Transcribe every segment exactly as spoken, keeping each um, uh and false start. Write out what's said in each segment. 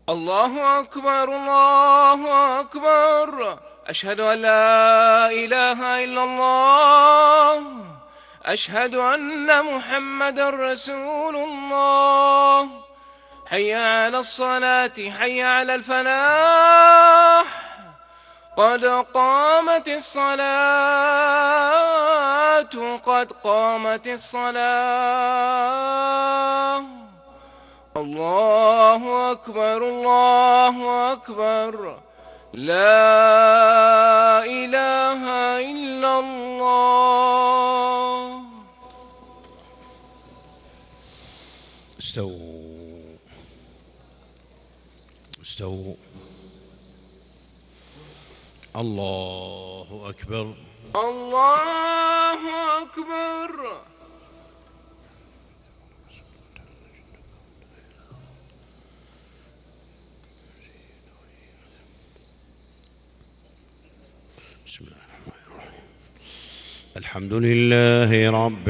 الله أكبر الله أكبر. أشهد أن لا إله إلا الله. أشهد أن محمدًا رسول الله. حي على الصلاة حي على الفلاح. قد قامت الصلاة قد قامت الصلاة. الله أكبر الله أكبر. لا إله إلا الله. استووا استووا. الله أكبر الله أكبر. بسم الله الرحمن الرحيم. الحمد لله رب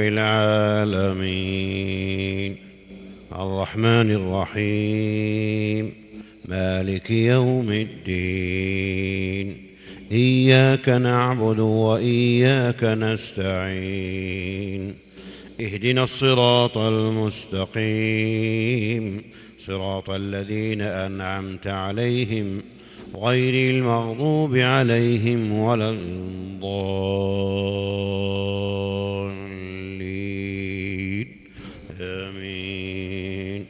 العالمين الرحمن الرحيم مالك يوم الدين. إياك نعبد وإياك نستعين. اهدنا الصراط المستقيم صراط الذين أنعمت عليهم غير المغضوب عليهم ولا الضالين. آمين.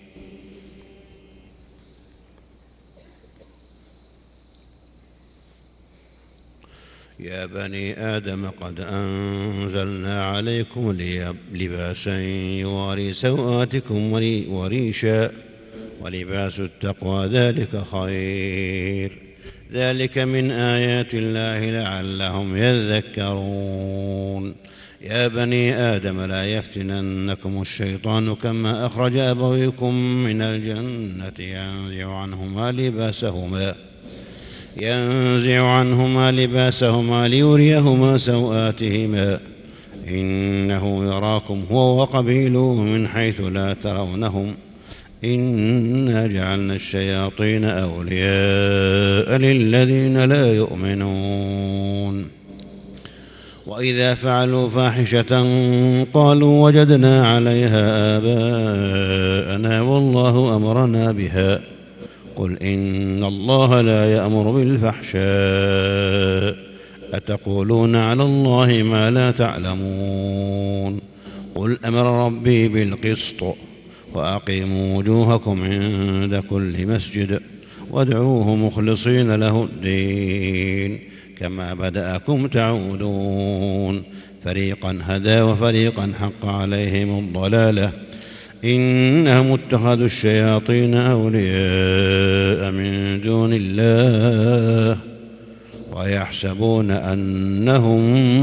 يا بني آدم قد أنزلنا عليكم لباسا يواري سوآتكم وريشا ولباس التقوى ذلك خير. ذلك من آيات الله لعلهم يذكرون. يا بني آدم لا يفتننكم الشيطان كما أخرج أبويكم من الجنة ينزع عنهما لباسهما ينزع عنهما لباسهما ليريهما سوآتهما إنه يراكم هو وقبيله من حيث لا ترونهم إنا جعلنا الشياطين أولياء للذين لا يؤمنون. وإذا فعلوا فاحشة قالوا وجدنا عليها آباءنا والله أمرنا بها قل إن الله لا يأمر بالفحشاء أتقولون على الله ما لا تعلمون. قل أمر ربي بالقسط وأقيموا وجوهكم عند كل مسجد وادعوه مخلصين له الدين كما بدأكم تعودون. فريقا هدى وفريقا حق عليهم الضلالة إنهم اتخذوا الشياطين أولياء من دون الله ويحسبون أنهم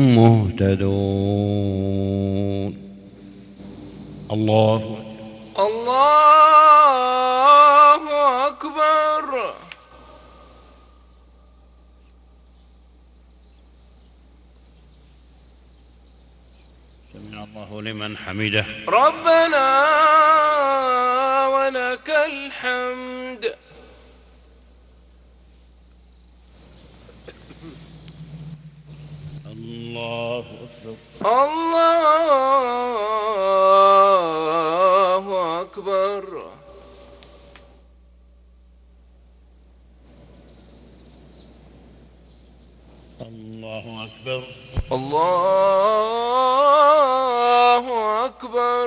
مهتدون. الله الله أكبر. سمع الله لمن حمده. ربنا ولك الحمد. الله أكبر. الله أكبر. الله أكبر. الله أكبر.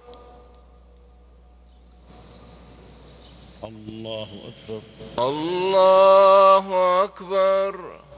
الله أكبر. الله أكبر.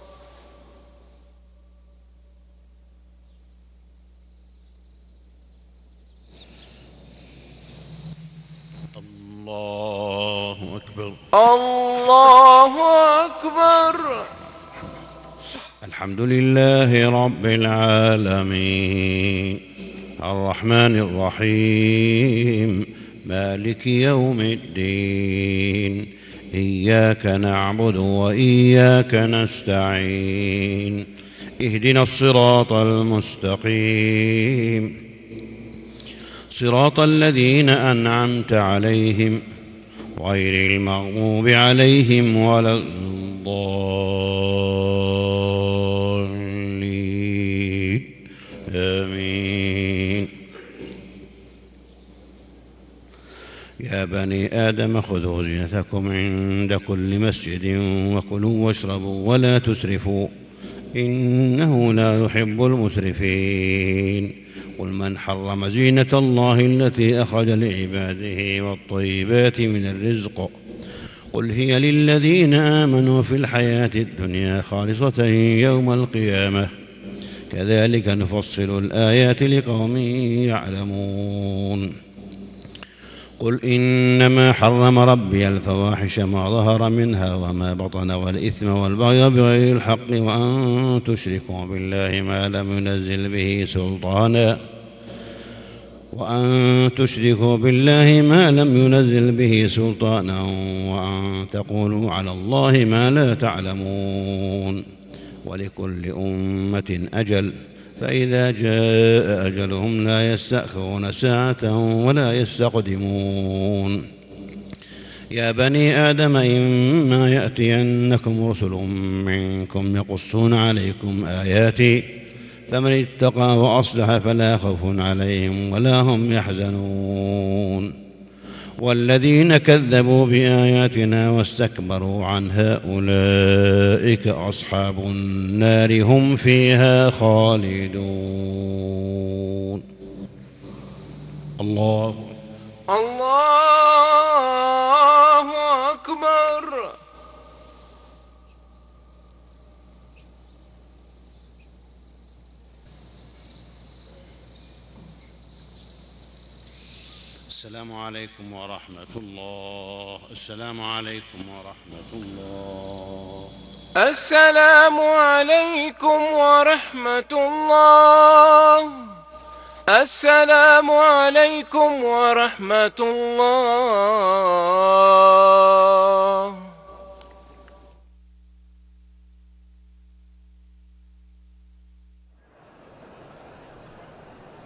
الله أكبر. الله أكبر. الحمد لله رب العالمين الرحمن الرحيم مالك يوم الدين. إياك نعبد وإياك نستعين. اهدنا الصراط المستقيم صراط الذين أنعمت عليهم غير المغضوب عليهم ولا الضالين آمين. يا بني آدم خذوا زينتكم عند كل مسجد وكلوا واشربوا ولا تسرفوا إنه لا يحب المسرفين. قل من حرم زينة الله التي أخرج لعباده والطيبات من الرزق قل هي للذين آمنوا في الحياة الدنيا خالصة يوم القيامة كذلك نفصل الآيات لقوم يعلمون. قل إنما حرم ربي الفواحش ما ظهر منها وما بطن والإثم والبغي بغير الحق وأن تشركوا بالله ما لم ينزل به سلطانا وأن تشركوا بالله ما لم ينزل به سلطانا وأن تقولوا على الله ما لا تعلمون. ولكل أمة أجل فإذا جاء أجلهم لا يستأخرون ساعة ولا يستقدمون. يا بني آدم إما يأتينكم رسل منكم يقصون عليكم آياتي فمن اتقى وأصلح فلا خوف عليهم ولا هم يحزنون. والذين كذبوا بآياتنا واستكبروا عنها أولئك أصحاب النار هم فيها خالدون. الله الله أكبر. السلام عليكم ورحمة الله. السلام عليكم ورحمة الله. السلام عليكم ورحمة الله. السلام عليكم ورحمة الله.